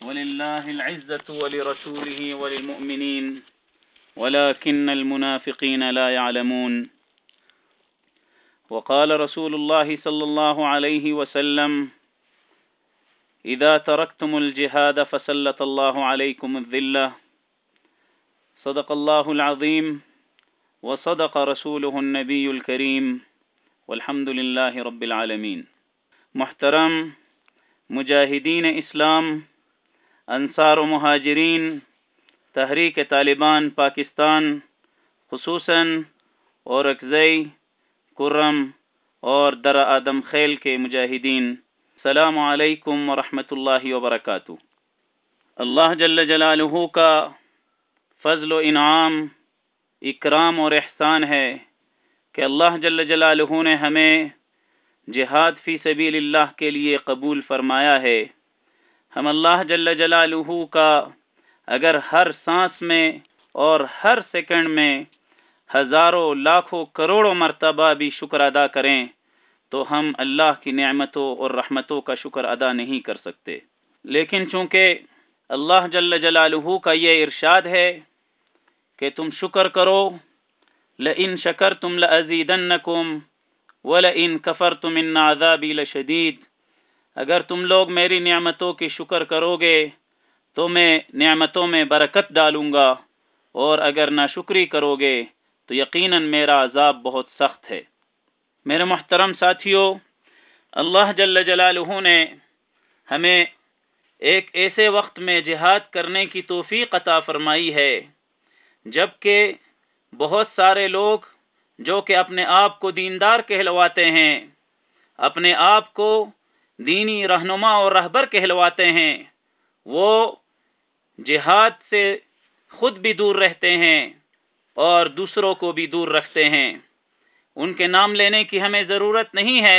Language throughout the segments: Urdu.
ولله العزة ولرسوله وللمؤمنين ولكن المنافقين لا يعلمون. وقال رسول الله صلى الله عليه وسلم: إذا تركتم الجهاد فسلط الله عليكم الذلة. صدق الله العظيم وصدق رسوله النبي الكريم والحمد لله رب العالمين. محترم مجاہدین اسلام، انصار و مہاجرین، تحریک طالبان پاکستان خصوصاً اور اکزئی، کرم اور در آدم خیل کے مجاہدین، السلام علیکم ورحمۃ اللہ وبرکاتہ۔ اللہ جل جلالہ کا فضل و انعام، اکرام اور احسان ہے کہ اللہ جل جلالہ نے ہمیں جہاد فی سبیل اللہ کے لیے قبول فرمایا ہے۔ ہم اللہ جل جلالہ کا اگر ہر سانس میں اور ہر سیکنڈ میں ہزاروں لاکھوں کروڑوں مرتبہ بھی شکر ادا کریں تو ہم اللہ کی نعمتوں اور رحمتوں کا شکر ادا نہیں کر سکتے۔ لیکن چونکہ اللہ جل جلالہ کا یہ ارشاد ہے کہ تم شکر کرو، لئن شکرتم لازیدنکم وَلَئِن كَفَرْتُمْ إِنَّ عَذَابِي لَشَدِيدٌ، اگر تم لوگ میری نعمتوں کی شکر کرو گے تو میں نعمتوں میں برکت ڈالوں گا، اور اگر ناشکری کرو گے تو یقیناً میرا عذاب بہت سخت ہے۔ میرے محترم ساتھیو، اللہ جل جلالہ نے ہمیں ایک ایسے وقت میں جہاد کرنے کی توفیق عطا فرمائی ہے جبکہ بہت سارے لوگ جو کہ اپنے آپ کو دیندار کہلواتے ہیں، اپنے آپ کو دینی رہنما اور رہبر کہلواتے ہیں، وہ جہاد سے خود بھی دور رہتے ہیں اور دوسروں کو بھی دور رکھتے ہیں۔ ان کے نام لینے کی ہمیں ضرورت نہیں ہے،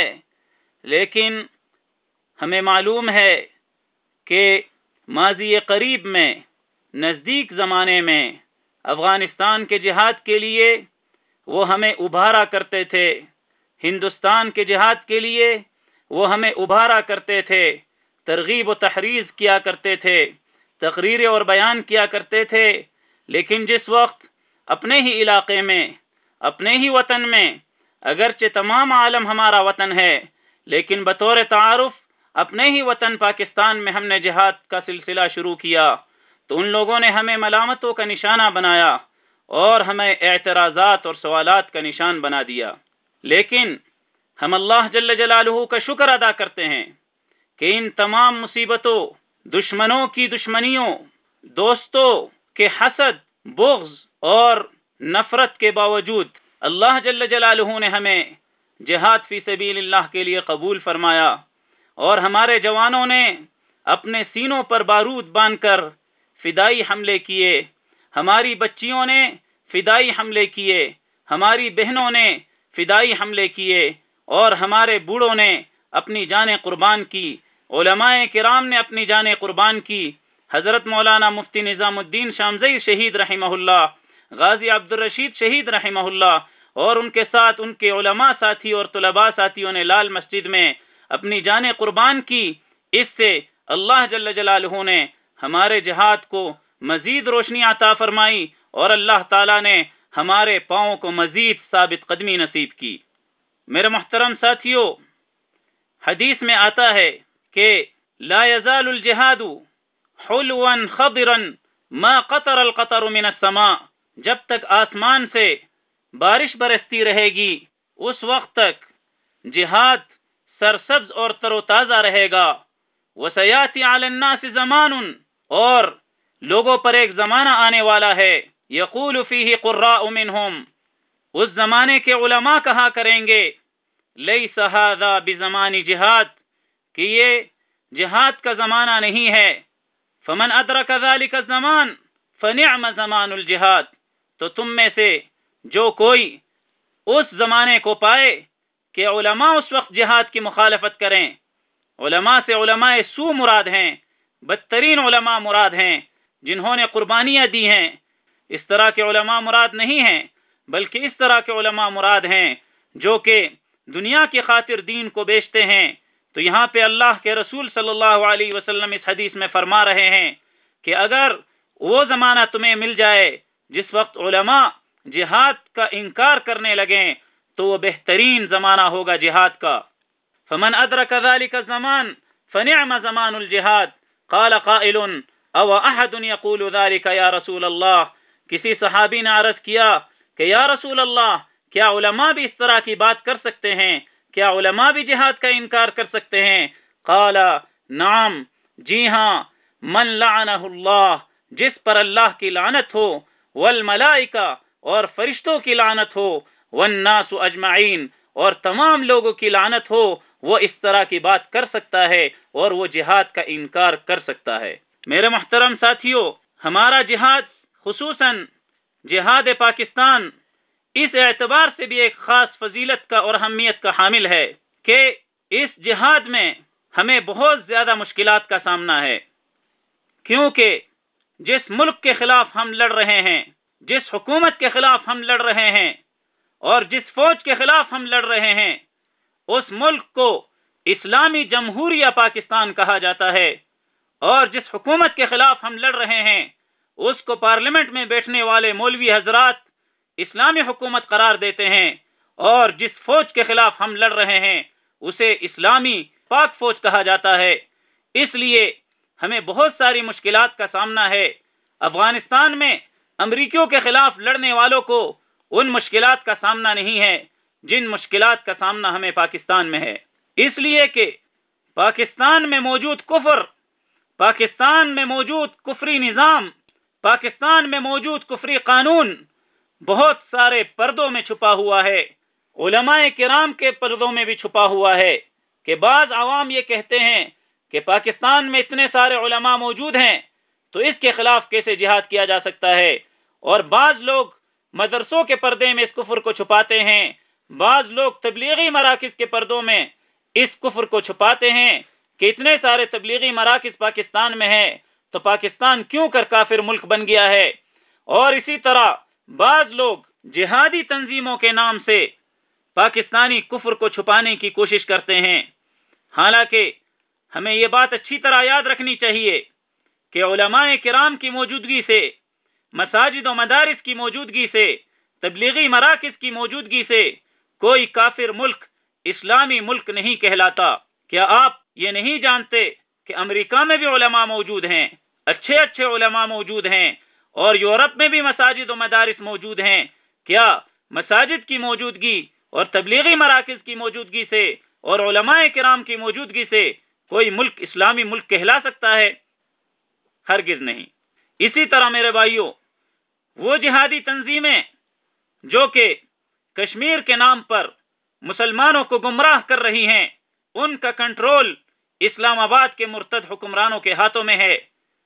لیکن ہمیں معلوم ہے کہ ماضی قریب میں، نزدیک زمانے میں افغانستان کے جہاد کے لیے وہ ہمیں ابھارا کرتے تھے، ہندوستان کے جہاد کے لیے وہ ہمیں ابھارا کرتے تھے، ترغیب و تحریض کیا کرتے تھے، تقریریں اور بیان کیا کرتے تھے۔ لیکن جس وقت اپنے ہی علاقے میں، اپنے ہی وطن میں، اگرچہ تمام عالم ہمارا وطن ہے، لیکن بطور تعارف اپنے ہی وطن پاکستان میں ہم نے جہاد کا سلسلہ شروع کیا تو ان لوگوں نے ہمیں ملامتوں کا نشانہ بنایا اور ہمیں اعتراضات اور سوالات کا نشان بنا دیا۔ لیکن ہم اللہ جل جلالہ کا شکر ادا کرتے ہیں کہ ان تمام مصیبتوں، دشمنوں کی دشمنیوں، دوستوں کے حسد، بغض اور نفرت کے باوجود اللہ جل جلالہ نے ہمیں جہاد فی سبیل اللہ کے لیے قبول فرمایا، اور ہمارے جوانوں نے اپنے سینوں پر بارود باندھ کر فدائی حملے کیے، ہماری بچیوں نے فدائی حملے کیے، ہماری بہنوں نے فدائی حملے کیے، اور ہمارے بوڑھوں نے اپنی جانیں قربان کی، علماء کرام نے اپنی جانیں قربان کی۔ حضرت مولانا مفتی نظام الدین شامزئی شہید رحمہ اللہ، غازی عبدالرشید شہید رحمہ اللہ، اور ان کے ساتھ ان کے علماء ساتھی اور طلباء ساتھیوں نے لال مسجد میں اپنی جانیں قربان کی۔ اس سے اللہ جل جلالہ نے ہمارے جہاد کو مزید روشنی عطا فرمائی، اور اللہ تعالیٰ نے ہمارے پاؤں کو مزید ثابت قدمی نصیب کی۔ میرے محترم ساتھیو، حدیث میں آتا ہے کہ لا يزال الجہاد حلوا خضرا ما قطر القطر من السماء، جب تک آسمان سے بارش برستی رہے گی اس وقت تک جہاد سرسبز اور تر و تازہ رہے گا۔ وسیاتی علی الناس زمان، اور لوگوں پر ایک زمانہ آنے والا ہے، یقول فیہ قراء منہم، اس زمانے کے علماء کہا کریں گے لیس ھذا بزمان جہاد، کہ یہ جہاد کا زمانہ نہیں ہے۔ فمن ادرک ذلک الزمان فنعم زمان الجہاد، تو تم میں سے جو کوئی اس زمانے کو پائے کہ علماء اس وقت جہاد کی مخالفت کریں، علماء سے علماء سو مراد ہیں، بدترین علماء مراد ہیں جنہوں نے قربانیاں دی ہیں، اس طرح کے علماء مراد نہیں ہیں، بلکہ اس طرح کے علماء مراد ہیں جو کہ دنیا کی خاطر دین کو بیچتے ہیں، تو یہاں پہ اللہ کے رسول صلی اللہ علیہ وسلم اس حدیث میں فرما رہے ہیں کہ اگر وہ زمانہ تمہیں مل جائے جس وقت علماء جہاد کا انکار کرنے لگیں تو وہ بہترین زمانہ ہوگا جہاد کا. فمن ادرک ذلك الزمان فنعم زمان الجہاد. قال قائل او احد یقول ذلك یا رسول اللہ. کسی صحابی نے عرض کیا کہ یا رسول اللہ کیا علماء بھی اس طرح کی بات کر سکتے ہیں؟ کیا علماء بھی جہاد کا انکار کر سکتے ہیں؟ قال نعم، جی ہاں. من لعنہ اللہ، جس پر اللہ کی لعنت ہو، والملائکہ اور فرشتوں کی لعنت ہو، والناس اجمعین اور تمام لوگوں کی لعنت ہو، وہ اس طرح کی بات کر سکتا ہے اور وہ جہاد کا انکار کر سکتا ہے. میرے محترم ساتھیو، ہمارا جہاد خصوصاً جہاد پاکستان اس اعتبار سے بھی ایک خاص فضیلت کا اور اہمیت کا حامل ہے کہ اس جہاد میں ہمیں بہت زیادہ مشکلات کا سامنا ہے، کیونکہ جس ملک کے خلاف ہم لڑ رہے ہیں، جس حکومت کے خلاف ہم لڑ رہے ہیں اور جس فوج کے خلاف ہم لڑ رہے ہیں، اس ملک کو اسلامی جمہوریہ پاکستان کہا جاتا ہے، اور جس حکومت کے خلاف ہم لڑ رہے ہیں اس کو پارلیمنٹ میں بیٹھنے والے مولوی حضرات اسلامی حکومت قرار دیتے ہیں، اور جس فوج کے خلاف ہم لڑ رہے ہیں اسے اسلامی پاک فوج کہا جاتا ہے. اس لیے ہمیں بہت ساری مشکلات کا سامنا ہے. افغانستان میں امریکیوں کے خلاف لڑنے والوں کو ان مشکلات کا سامنا نہیں ہے جن مشکلات کا سامنا ہمیں پاکستان میں ہے، اس لیے کہ پاکستان میں موجود کفر، پاکستان میں موجود کفری نظام، پاکستان میں موجود کفری قانون بہت سارے پردوں میں چھپا ہوا ہے. علماء کرام کے پردوں میں بھی چھپا ہوا ہے کہ بعض عوام یہ کہتے ہیں کہ پاکستان میں اتنے سارے علماء موجود ہیں تو اس کے خلاف کیسے جہاد کیا جا سکتا ہے، اور بعض لوگ مدرسوں کے پردے میں اس کفر کو چھپاتے ہیں، بعض لوگ تبلیغی مراکز کے پردوں میں اس کفر کو چھپاتے ہیں کہ اتنے سارے تبلیغی مراکز پاکستان میں ہیں تو پاکستان کیوں کر کافر ملک بن گیا ہے. اور اسی طرح بعض لوگ جہادی تنظیموں کے نام سے پاکستانی کفر کو چھپانے کی کوشش کرتے ہیں. حالانکہ ہمیں یہ بات اچھی طرح یاد رکھنی چاہیے کہ علماء کرام کی موجودگی سے، مساجد و مدارس کی موجودگی سے، تبلیغی مراکز کی موجودگی سے کوئی کافر ملک اسلامی ملک نہیں کہلاتا. کیا آپ یہ نہیں جانتے کہ امریکہ میں بھی علماء موجود ہیں، اچھے اچھے علماء موجود ہیں، اور یورپ میں بھی مساجد و مدارس موجود ہیں؟ کیا مساجد کی موجودگی اور تبلیغی مراکز کی موجودگی سے اور علماء کرام کی موجودگی سے کوئی ملک اسلامی ملک کہلا سکتا ہے؟ ہرگز نہیں. اسی طرح میرے بھائیوں، وہ جہادی تنظیمیں جو کہ کشمیر کے نام پر مسلمانوں کو گمراہ کر رہی ہیں، ان کا کنٹرول اسلام آباد کے مرتد حکمرانوں کے ہاتھوں میں ہے.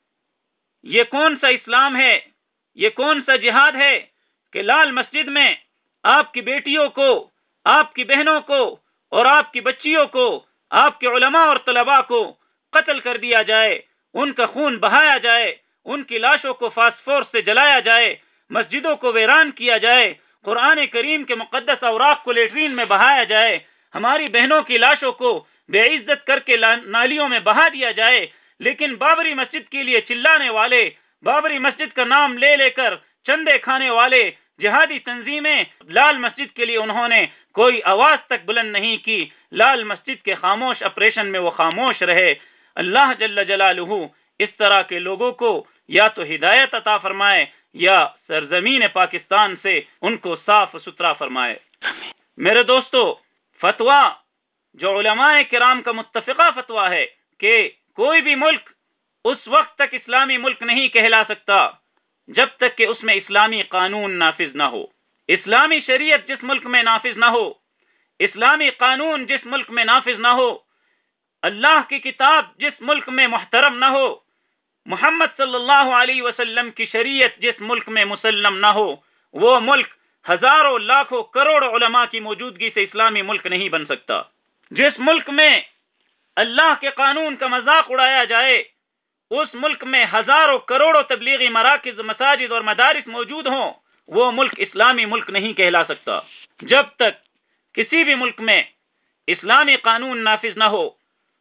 یہ کون سا اسلام ہے، یہ کون سا جہاد ہے کہ لال مسجد میں آپ کی بیٹیوں کو، آپ کی بہنوں کو اور آپ کی بچیوں کو، آپ کے علماء اور طلباء کو قتل کر دیا جائے، ان کا خون بہایا جائے، ان کی لاشوں کو فاسفورس سے جلایا جائے، مسجدوں کو ویران کیا جائے، قرآن کریم کے مقدس اوراق کو لیٹرین میں بہایا جائے، ہماری بہنوں کی لاشوں کو بے عزت کر کے نالیوں میں بہا دیا جائے، لیکن بابری مسجد کے لیے چلانے والے، بابری مسجد کا نام لے لے کر چندے کھانے والے جہادی تنظیمیں، لال مسجد کے لیے انہوں نے کوئی آواز تک بلند نہیں کی. لال مسجد کے خاموش آپریشن میں وہ خاموش رہے. اللہ جل جلالہ اس طرح کے لوگوں کو یا تو ہدایت عطا فرمائے یا سرزمین پاکستان سے ان کو صاف ستھرا فرمائے. میرے دوستو، فتویٰ جو علماء کرام کا متفقہ فتویٰ ہے کہ کوئی بھی ملک اس وقت تک اسلامی ملک نہیں کہلا سکتا جب تک کہ اس میں اسلامی قانون نافذ نہ ہو. اسلامی شریعت جس ملک میں نافذ نہ ہو، اسلامی قانون جس ملک میں نافذ نہ ہو، اللہ کی کتاب جس ملک میں محترم نہ ہو، محمد صلی اللہ علیہ وسلم کی شریعت جس ملک میں مسلم نہ ہو، وہ ملک ہزاروں لاکھوں کروڑوں علماء کی موجودگی سے اسلامی ملک نہیں بن سکتا. جس ملک میں اللہ کے قانون کا مذاق اڑایا جائے، اس ملک میں ہزاروں کروڑوں تبلیغی مراکز، مساجد اور مدارس موجود ہوں، وہ ملک اسلامی ملک نہیں کہلا سکتا. جب تک کسی بھی ملک میں اسلامی قانون نافذ نہ ہو،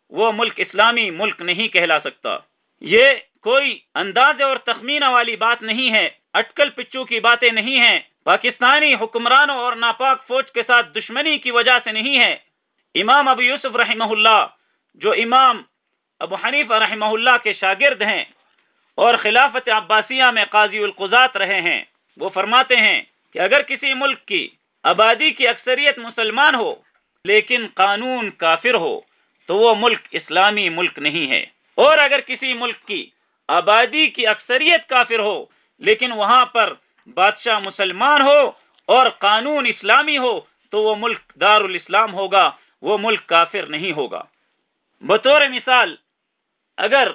وہ ملک اسلامی ملک نہیں کہلا سکتا۔ یہ کوئی اندازے اور تخمینہ والی بات نہیں ہے، اٹکل پچو کی باتیں نہیں ہیں، پاکستانی حکمرانوں اور ناپاک فوج کے ساتھ دشمنی کی وجہ سے نہیں ہے۔ امام ابو یوسف رحمہ اللہ، جو امام ابو حنیفہ رحمہ اللہ کے شاگرد ہیں اور خلافت عباسیہ میں قاضی القضات رہے ہیں، وہ فرماتے ہیں کہ اگر کسی ملک کی آبادی کی اکثریت مسلمان ہو لیکن قانون کافر ہو تو وہ ملک اسلامی ملک نہیں ہے، اور اگر کسی ملک کی آبادی کی اکثریت کافر ہو لیکن وہاں پر بادشاہ مسلمان ہو اور قانون اسلامی ہو تو وہ ملک دار الاسلام ہوگا، وہ ملک کافر نہیں ہوگا۔ بطور مثال، اگر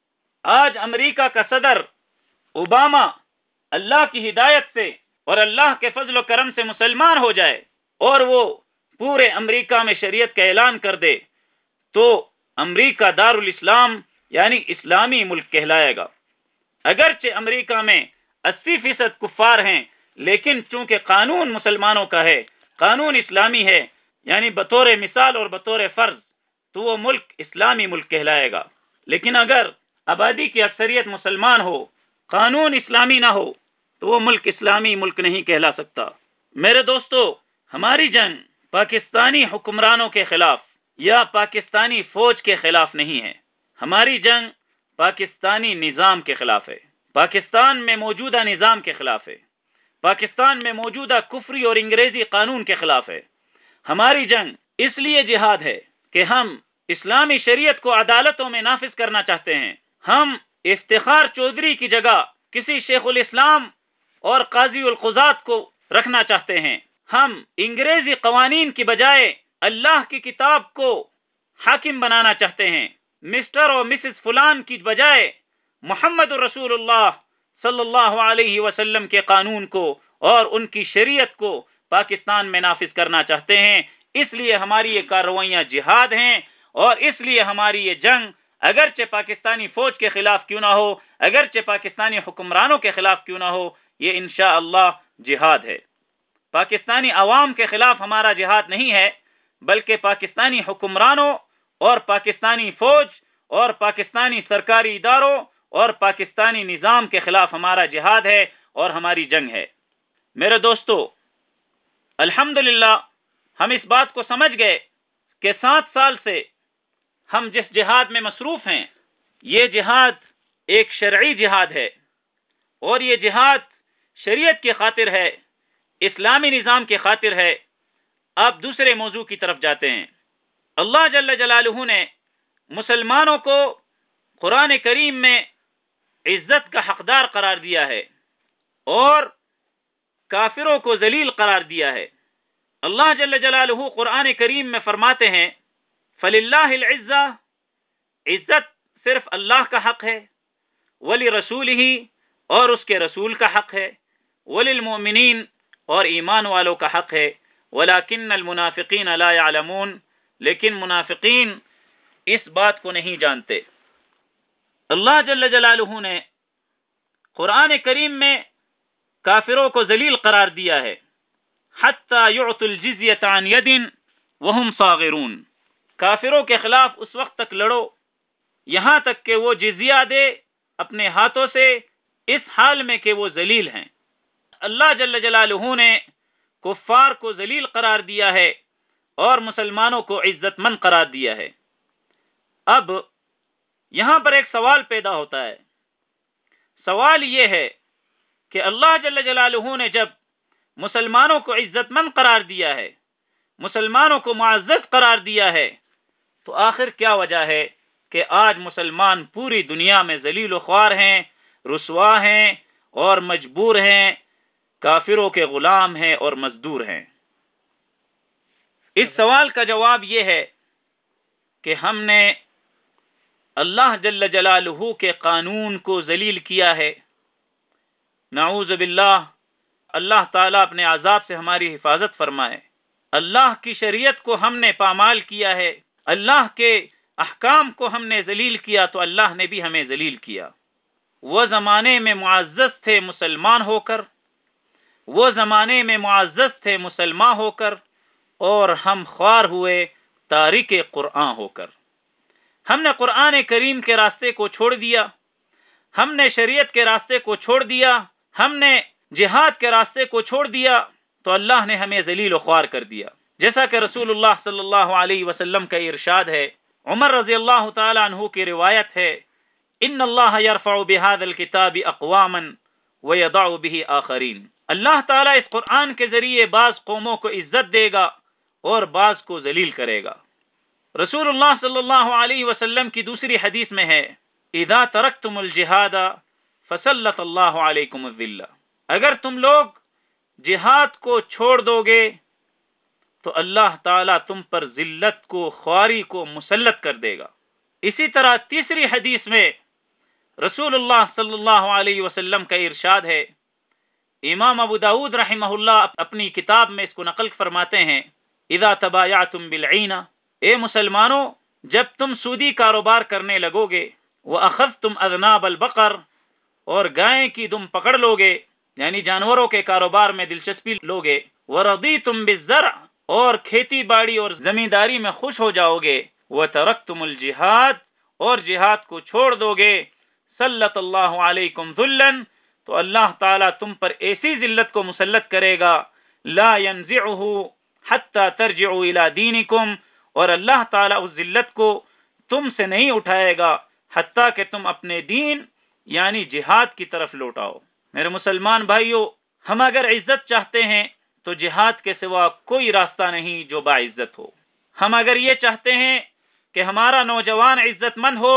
آج امریکہ کا صدر اوباما اللہ کی ہدایت سے اور اللہ کے فضل و کرم سے مسلمان ہو جائے اور وہ پورے امریکہ میں شریعت کا اعلان کر دے تو امریکہ دار الاسلام یعنی اسلامی ملک کہلائے گا۔ اگرچہ امریکہ میں 80% کفار ہیں لیکن چونکہ قانون مسلمانوں کا ہے، قانون اسلامی ہے، یعنی بطور مثال اور بطور فرض تو وہ ملک اسلامی ملک کہلائے گا۔ لیکن اگر آبادی کی اکثریت مسلمان ہو، قانون اسلامی نہ ہو تو وہ ملک اسلامی ملک نہیں کہلا سکتا۔ میرے دوستو، ہماری جنگ پاکستانی حکمرانوں کے خلاف یا پاکستانی فوج کے خلاف نہیں ہے، ہماری جنگ پاکستانی نظام کے خلاف ہے، پاکستان میں موجودہ نظام کے خلاف ہے، پاکستان میں موجودہ کفری اور انگریزی قانون کے خلاف ہے۔ ہماری جنگ اس لیے جہاد ہے کہ ہم اسلامی شریعت کو عدالتوں میں نافذ کرنا چاہتے ہیں۔ ہم افتخار چودھری کی جگہ کسی شیخ الاسلام اور قاضی القضات کو رکھنا چاہتے ہیں۔ ہم انگریزی قوانین کی بجائے اللہ کی کتاب کو حاکم بنانا چاہتے ہیں، مسٹر اور مسز فلان کی بجائے محمد رسول اللہ صلی اللہ علیہ وسلم کے قانون کو اور ان کی شریعت کو پاکستان میں نافذ کرنا چاہتے ہیں۔ اس لیے ہماری یہ کارروائیاں جہاد ہیں، اور اس لیے ہماری یہ جنگ اگرچہ پاکستانی فوج کے خلاف کیوں نہ ہو، اگرچہ پاکستانی حکمرانوں کے خلاف کیوں نہ ہو، یہ انشاءاللہ جہاد ہے۔ پاکستانی عوام کے خلاف ہمارا جہاد نہیں ہے، بلکہ پاکستانی حکمرانوں اور پاکستانی فوج اور پاکستانی سرکاری اداروں اور پاکستانی نظام کے خلاف ہمارا جہاد ہے اور ہماری جنگ ہے۔ میرے دوستو، الحمدللہ ہم اس بات کو سمجھ گئے کہ 7 سال سے ہم جس جہاد میں مصروف ہیں، یہ جہاد ایک شرعی جہاد ہے، اور یہ جہاد شریعت کی خاطر ہے، اسلامی نظام کی خاطر ہے۔ آپ دوسرے موضوع کی طرف جاتے ہیں۔ اللہ جل جلالہ نے مسلمانوں کو قرآن کریم میں عزت کا حقدار قرار دیا ہے اور کافروں کو ذلیل قرار دیا ہے۔ اللہ جل جلالہ قرآن کریم میں فرماتے ہیں فَلِلَّهِ الْعِزَّةُ، عزت صرف اللہ کا حق ہے، وَلِرَسُولِهِ، اور اس کے رسول کا حق ہے، وَلِلْمُؤْمِنِينَ، اور ایمان والوں کا حق ہے، وَلَكِنَّ الْمُنَافِقِينَ لَا يَعْلَمُونَ، لیکن منافقین اس بات کو نہیں جانتے۔ اللہ جل جلالہ نے قرآن کریم میں کافروں کو ذلیل قرار دیا ہے، حَتَّى يُعْطُوا الْجِزْيَةَ عَنْ يَدٍ وَهُمْ صَاغِرُونَ، کافروں کے خلاف اس وقت تک لڑو یہاں تک کہ وہ جزیہ دے اپنے ہاتھوں سے، اس حال میں کہ وہ ذلیل ہیں۔ اللہ جل جلالہ نے کفار کو ذلیل قرار دیا ہے اور مسلمانوں کو عزت مند قرار دیا ہے۔ اب یہاں پر ایک سوال پیدا ہوتا ہے، سوال یہ ہے کہ اللہ جل جلالہ نے جب مسلمانوں کو عزت مند قرار دیا ہے، مسلمانوں کو معزز قرار دیا ہے، تو آخر کیا وجہ ہے کہ آج مسلمان پوری دنیا میں ذلیل و خوار ہیں، رسوا ہیں اور مجبور ہیں، کافروں کے غلام ہیں اور مزدور ہیں؟ اس سوال کا جواب یہ ہے کہ ہم نے اللہ جل جلالہ کے قانون کو ذلیل کیا ہے۔ نعوذ باللہ، اللہ تعالیٰ اپنے عذاب سے ہماری حفاظت فرمائے۔ اللہ کی شریعت کو ہم نے پامال کیا ہے، اللہ کے احکام کو ہم نے ذلیل کیا تو اللہ نے بھی ہمیں ذلیل کیا۔ وہ زمانے میں معزز تھے مسلمان ہو کر، وہ زمانے میں معزز تھے مسلمان ہو کر، اور ہم خوار ہوئے تارک قرآن ہو کر۔ ہم نے قرآن کریم کے راستے کو چھوڑ دیا، ہم نے شریعت کے راستے کو چھوڑ دیا، ہم نے جہاد کے راستے کو چھوڑ دیا، تو اللہ نے ہمیں ذلیل و خوار کر دیا. جیسا کہ رسول اللہ صلی اللہ علیہ وسلم کا ارشاد ہے، عمر رضی اللہ تعالی عنہ کی روایت ہے، ان اللہ یرفع بهذا الكتاب اقواما ویضع به آخرین. اللہ تعالیٰ اس قرآن کے ذریعے بعض قوموں کو عزت دے گا اور بعض کو ذلیل کرے گا. رسول اللہ صلی اللہ علیہ وسلم کی دوسری حدیث میں ہے، اذا ترکتم الجہاد فسلط اللہ علیکم الذلہ. اگر تم لوگ جہاد کو چھوڑ دو گے تو اللہ تعالیٰ تم پر ذلت کو، خواری کو مسلط کر دے گا. اسی طرح تیسری حدیث میں رسول اللہ صلی اللہ علیہ وسلم کا ارشاد ہے، امام ابو داود رحمہ اللہ اپنی کتاب میں اس کو نقل فرماتے ہیں، اذا تبایعتم بالعینہ، اے مسلمانوں جب تم سودی کاروبار کرنے لگو گے، وَأَخَذْتُمْ أَذْنَابَ الْبَقَرِ، اور گائیں کی دم پکڑ لو گے، یعنی جانوروں کے کاروبار میں دلچسپی لو گے، وَرَضِيتُمْ بِالزَّرْعِ، اور کھیتی باڑی اور زمینداری میں خوش ہو جاؤ گے، وَتَرَكْتُمُ الْجِهَادِ، اور جہاد کو چھوڑ دو گے، سلط اللہ علیکم ذلًا، تو اللہ تعالیٰ تم پر ایسی ذلت کو مسلط کرے گا، لا ينزعه حتى ترجعوا الى دینکم، اور اللہ تعالیٰ اس ذلت کو تم سے نہیں اٹھائے گا حتیٰ کہ تم اپنے دین یعنی جہاد کی طرف لوٹاؤ. میرے مسلمان بھائیو، ہم اگر عزت چاہتے ہیں تو جہاد کے سوا کوئی راستہ نہیں جو باعزت ہو. ہم اگر یہ چاہتے ہیں کہ ہمارا نوجوان عزت مند ہو،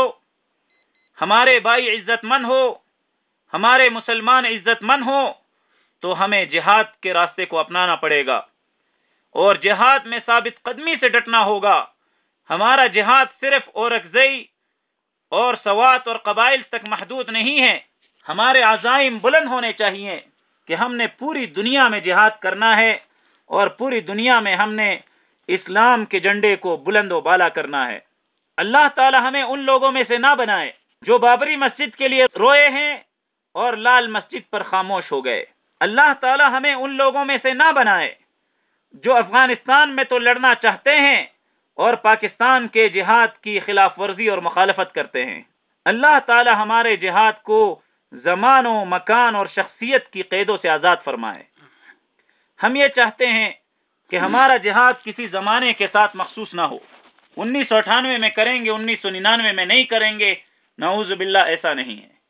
ہمارے بھائی عزت مند ہو، ہمارے مسلمان عزت مند ہو، تو ہمیں جہاد کے راستے کو اپنانا پڑے گا اور جہاد میں ثابت قدمی سے ڈٹنا ہوگا. ہمارا جہاد صرف اورکزئی اور سوات اور قبائل تک محدود نہیں ہے. ہمارے عزائم بلند ہونے چاہیے کہ ہم نے پوری دنیا میں جہاد کرنا ہے اور پوری دنیا میں ہم نے اسلام کے جھنڈے کو بلند و بالا کرنا ہے. اللہ تعالی ہمیں ان لوگوں میں سے نہ بنائے جو بابری مسجد کے لیے روئے ہیں اور لال مسجد پر خاموش ہو گئے. اللہ تعالی ہمیں ان لوگوں میں سے نہ بنائے جو افغانستان میں تو لڑنا چاہتے ہیں اور پاکستان کے جہاد کی خلاف ورزی اور مخالفت کرتے ہیں. اللہ تعالی ہمارے جہاد کو زمان و مکان اور شخصیت کی قیدوں سے آزاد فرمائے. ہم یہ چاہتے ہیں کہ ہمارا جہاد کسی زمانے کے ساتھ مخصوص نہ ہو. 1998 میں کریں گے، 1999 میں نہیں کریں گے، نعوذ باللہ ایسا نہیں ہے.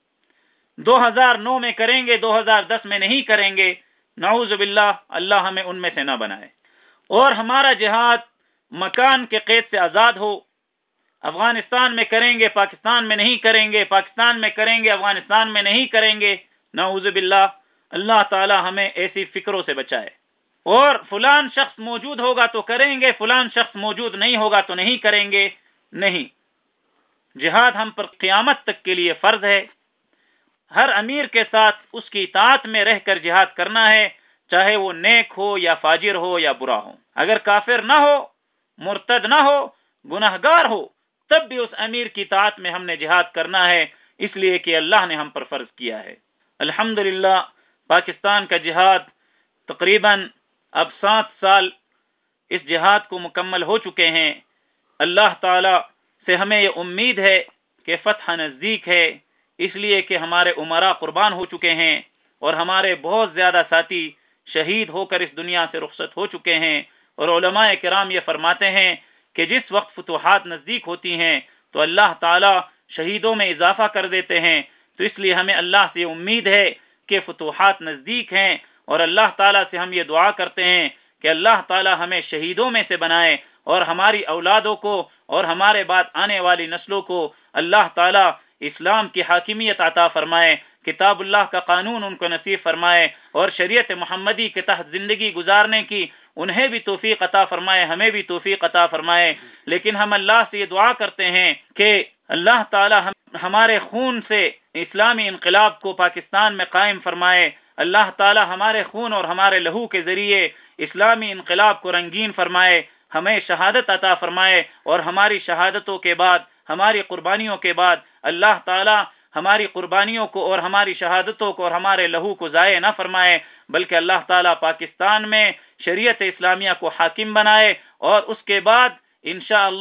2009 میں کریں گے، 2010 میں نہیں کریں گے، نعوذ باللہ اللہ ہمیں ان میں سے نہ بنائے. اور ہمارا جہاد مکان کے قید سے آزاد ہو. افغانستان میں کریں گے، پاکستان میں نہیں کریں گے، پاکستان میں کریں گے، افغانستان میں نہیں کریں گے، نعوذ باللہ اللہ تعالی ہمیں ایسی فکروں سے بچائے. اور فلان شخص موجود ہوگا تو کریں گے، فلان شخص موجود نہیں ہوگا تو نہیں کریں گے. نہیں، جہاد ہم پر قیامت تک کے لیے فرض ہے. ہر امیر کے ساتھ اس کی اطاعت میں رہ کر جہاد کرنا ہے، چاہے وہ نیک ہو یا فاجر ہو یا برا ہو. اگر کافر نہ ہو، مرتد نہ ہو، گناہگار ہو، تب بھی اس امیر کی اطاعت میں ہم نے جہاد کرنا ہے، اس لیے کہ اللہ نے ہم پر فرض کیا ہے. الحمدللہ پاکستان کا جہاد تقریباً اب 7 سال اس جہاد کو مکمل ہو چکے ہیں. اللہ تعالی سے ہمیں یہ امید ہے کہ فتح نزدیک ہے، اس لیے کہ ہمارے امراء قربان ہو چکے ہیں اور ہمارے بہت زیادہ ساتھی شہید ہو کر اس دنیا سے رخصت ہو چکے ہیں. اور علماء کرام یہ فرماتے ہیں کہ جس وقت فتوحات نزدیک ہوتی ہیں تو اللہ تعالی شہیدوں میں اضافہ کر دیتے ہیں. تو اس لیے ہمیں اللہ سے امید ہے کہ فتوحات نزدیک ہیں، اور اللہ تعالیٰ سے ہم یہ دعا کرتے ہیں کہ اللہ تعالیٰ ہمیں شہیدوں میں سے بنائے اور ہماری اولادوں کو اور ہمارے بعد آنے والی نسلوں کو اللہ تعالیٰ اسلام کی حاکمیت عطا فرمائے، کتاب اللہ کا قانون ان کو نصیب فرمائے اور شریعت محمدی کے تحت زندگی گزارنے کی انہیں بھی توفیق عطا فرمائے، ہمیں بھی توفیق عطا فرمائے. لیکن ہم اللہ سے یہ دعا کرتے ہیں کہ اللہ تعالی ہمارے خون سے اسلامی انقلاب کو پاکستان میں قائم فرمائے. اللہ تعالی ہمارے خون اور ہمارے لہو کے ذریعے اسلامی انقلاب کو رنگین فرمائے، ہمیں شہادت عطا فرمائے، اور ہماری شہادتوں کے بعد، ہماری قربانیوں کے بعد اللہ تعالی ہماری قربانیوں کو اور ہماری شہادتوں کو اور ہمارے لہو کو ضائع نہ فرمائے، بلکہ اللہ تعالیٰ پاکستان میں شریعت اسلامیہ کو حاکم بنائے، اور اس کے بعد انشاءاللہ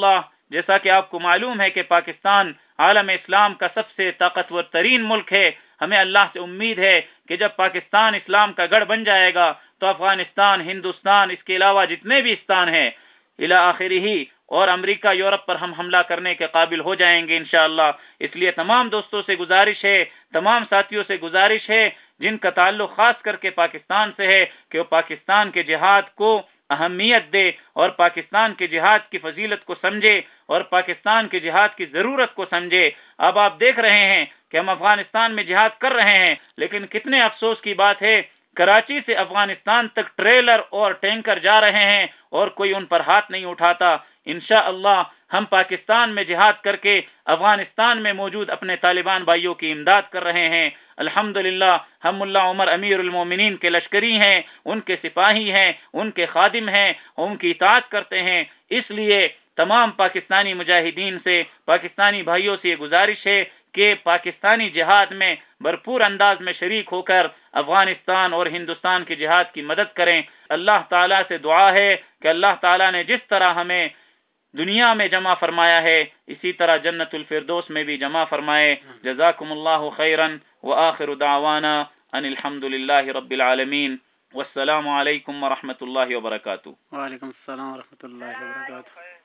جیسا کہ آپ کو معلوم ہے کہ پاکستان عالم اسلام کا سب سے طاقتور ترین ملک ہے. ہمیں اللہ سے امید ہے کہ جب پاکستان اسلام کا گڑھ بن جائے گا تو افغانستان، ہندوستان، اس کے علاوہ جتنے بھی استان ہیں الی آخرہ، اور امریکہ، یورپ پر ہم حملہ کرنے کے قابل ہو جائیں گے انشاءاللہ. اس لیے تمام دوستوں سے گزارش ہے، تمام ساتھیوں سے گزارش ہے جن کا تعلق خاص کر کے پاکستان سے ہے کہ وہ پاکستان کے جہاد کو اہمیت دے اور پاکستان کے جہاد کی فضیلت کو سمجھے اور پاکستان کے جہاد کی ضرورت کو سمجھے. اب آپ دیکھ رہے ہیں کہ ہم افغانستان میں جہاد کر رہے ہیں، لیکن کتنے افسوس کی بات ہے کراچی سے افغانستان تک ٹریلر اور ٹینکر جا رہے ہیں اور کوئی ان پر ہاتھ نہیں اٹھاتا. انشاءاللہ ہم پاکستان میں جہاد کر کے افغانستان میں موجود اپنے طالبان بھائیوں کی امداد کر رہے ہیں. الحمدللہ ہم ملا عمر امیر المومنین کے لشکری ہیں، ان کے سپاہی ہیں، ان کے خادم ہیں، ان کی اطاعت کرتے ہیں. اس لیے تمام پاکستانی مجاہدین سے، پاکستانی بھائیوں سے یہ گزارش ہے کہ پاکستانی جہاد میں بھرپور انداز میں شریک ہو کر افغانستان اور ہندوستان کے جہاد کی مدد کریں. اللہ تعالیٰ سے دعا ہے کہ اللہ تعالیٰ نے جس طرح ہمیں دنیا میں جمع فرمایا ہے اسی طرح جنت الفردوس میں بھی جمع فرمائے. جزاکم اللہ خیرا وآخر دعوانا ان الحمد للہ رب العالمین والسلام علیکم ورحمۃ اللہ وبرکاتہ. وعلیکم السلام ورحمۃ اللہ وبرکاتہ.